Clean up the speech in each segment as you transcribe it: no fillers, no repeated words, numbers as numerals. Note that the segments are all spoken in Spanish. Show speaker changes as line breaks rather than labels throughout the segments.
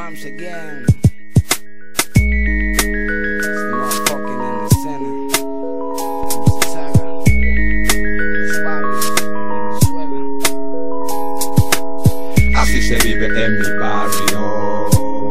once again. Este motherfucking en la escena. Saga. Los barrios de Venezuela.
Así se vive en mi barrio.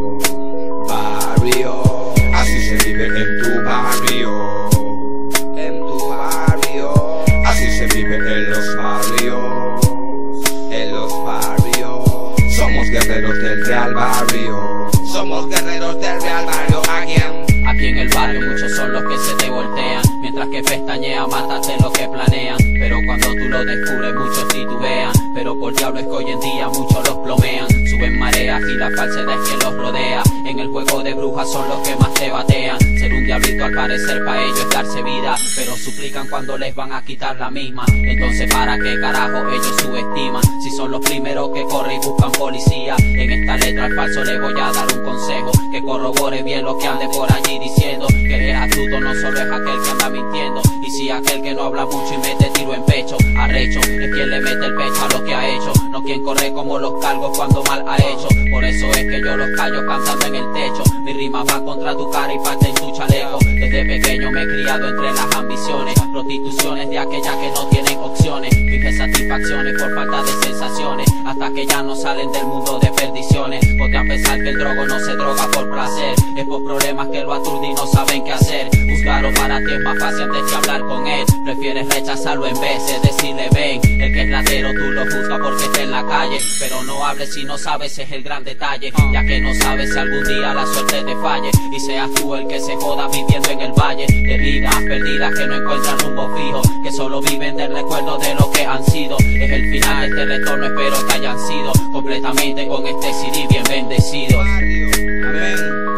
Así se vive en tu barrio.
En tu barrio.
Así se vive en los barrios.
En los barrios.
Somos guerreros del Real Barrio.
Somos guerreros del Real Barrio.
Aquí en el barrio muchos son los que se te voltean, mientras que pestañean, mátate lo que planean. Pero cuando tú lo descubres muchos titubean, pero por diablo es que hoy en día muchos los plomean. Suben mareas y la falsedad es que los rodea. En el juego de brujas son los que más te batean. Ser un diablito al parecer pa' ellos es darse vida, pero suplican cuando les van a quitar la misma. Entonces para qué carajo ellos subestiman, si son los primeros que corren y buscan policía. En esta letra al falso le voy a dar un consejo, que corrobore bien lo que ande por allí diciendo. Que eres astuto no solo es aquel que anda mintiendo, y si aquel que no habla mucho y mete tiro en pecho. Arrecho es quien le mete el pecho a lo que ha hecho, no quien corre como los cargos cuando mal ha hecho. Por eso es que yo los callo cantando en el techo. Mi rima va contra tu cara y parte en tu chaleco. Desde pequeño me he criado entre las ambiciones, prostituciones de aquellas que no tienen opciones. Finge satisfacciones por falta de sensaciones, hasta que ya no salen del mundo de perdiciones. Porque a pesar que el drogo no se droga por placer, es por problemas que lo aturde y no saben qué hacer. Juzgarlo para ti es más fácil antes de hablar con él. Prefieres rechazarlo en vez de decirle ven. El que es latero tú lo juzgas porque está en la calle, pero no hables si no sabes, es el gran detalle. Ya que no sabes si algún día la suerte te falle y seas tú el que se joda viviendo en el valle. De vidas perdidas que no encuentran rumbo fijo, que solo viven del recuerdo de lo que han sido. Es el final de este retorno, espero que hayan sido completamente con este CD bien bendecidos.
Amén.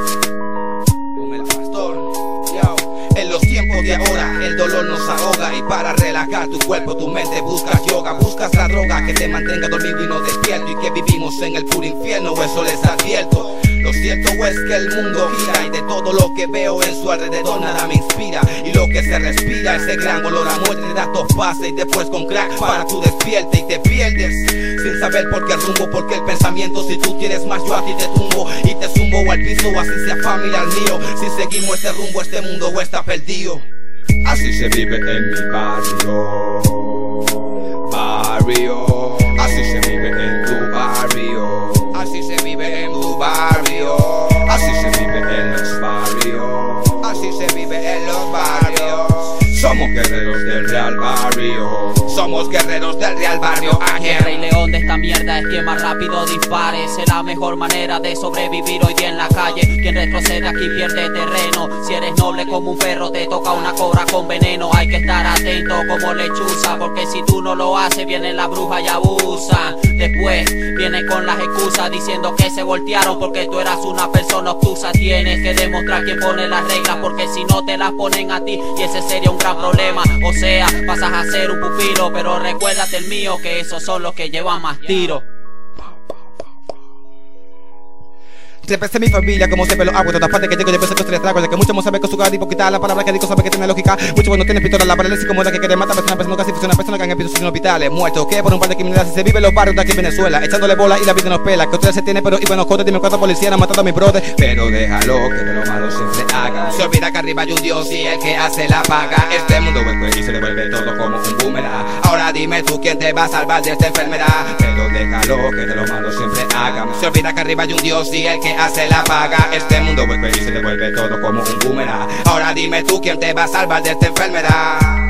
Con el pastor. Yo. En los tiempos de ahora el dolor nos ahoga, y para relajar tu cuerpo, tu mente buscas yoga. Buscas la droga que te mantenga dormido y no despierto, y que vivimos en el puro infierno, eso les advierto. Lo cierto es que el mundo gira, y de todo lo que veo en su alrededor nada me inspira. Y lo que se respira, ese gran olor a muerte, da dos pases y después con crack para tu despierte. Y te pierdes sin saber por qué el rumbo, porque el pensamiento, si tú tienes más yo a ti te tumbo y te zumbo al piso, así sea familiar mío. Si seguimos este rumbo, este mundo está perdido.
Así se vive en mi barrio. Así se vive en tu barrio.
Así se vive en tu barrio.
Así se vive en los barrios.
Así se vive en los barrios.
Somos guerreros del Real Barrio.
Somos guerreros del Real Barrio.
El rey león de esta mierda es quien más rápido dispare. Es la mejor manera de sobrevivir hoy día en la calle. Quien retrocede aquí pierde terreno. Si eres noble como un perro te toca una cobra con veneno. Hay que estar atento como lechuza, porque si tú no lo haces viene la bruja y abusa. Después viene con las excusas diciendo que se voltearon porque tú eras una persona obtusa. Tienes que demostrar quién pone las reglas, porque si no te las ponen a ti, y ese sería un gran problema. O sea, pasas a ser un pupilo, pero recuérdate el mío, que esos son los que llevan más tiros.
Siempre sé mi familia, como siempre lo hago. Todas partes que llego, yo pienso que estoy tragos. De que muchos no saben con su cara hipócrita. La palabra que digo sabe que tiene lógica. Muchos cuando tienen pistola, la parálisis como la que quiere matar. Persona casi funciona, persona que han empezado en hospitales. Muertos, que por un par de criminales se vive en los barrios de aquí en Venezuela, echándole bola y la vida nos pela. Que ustedes se tiene, pero iban los cotes. Dime cuántos policías han matado a mi brother.
Pero déjalo que de lo malo siempre haga.
Se olvida que arriba hay un Dios y el que hace la paga.
Este mundo vuelve y se devuelve todo como un boomerang.
Ahora dime tú quién te va a salvar de esta enfermedad.
Pero déjalo que de lo malo siempre haga.
Se olvida que arriba hay un Dios y el que hace la paga.
Este mundo vuelve y se devuelve todo como un boomerang.
Ahora dime tú quién te va a salvar de esta enfermedad.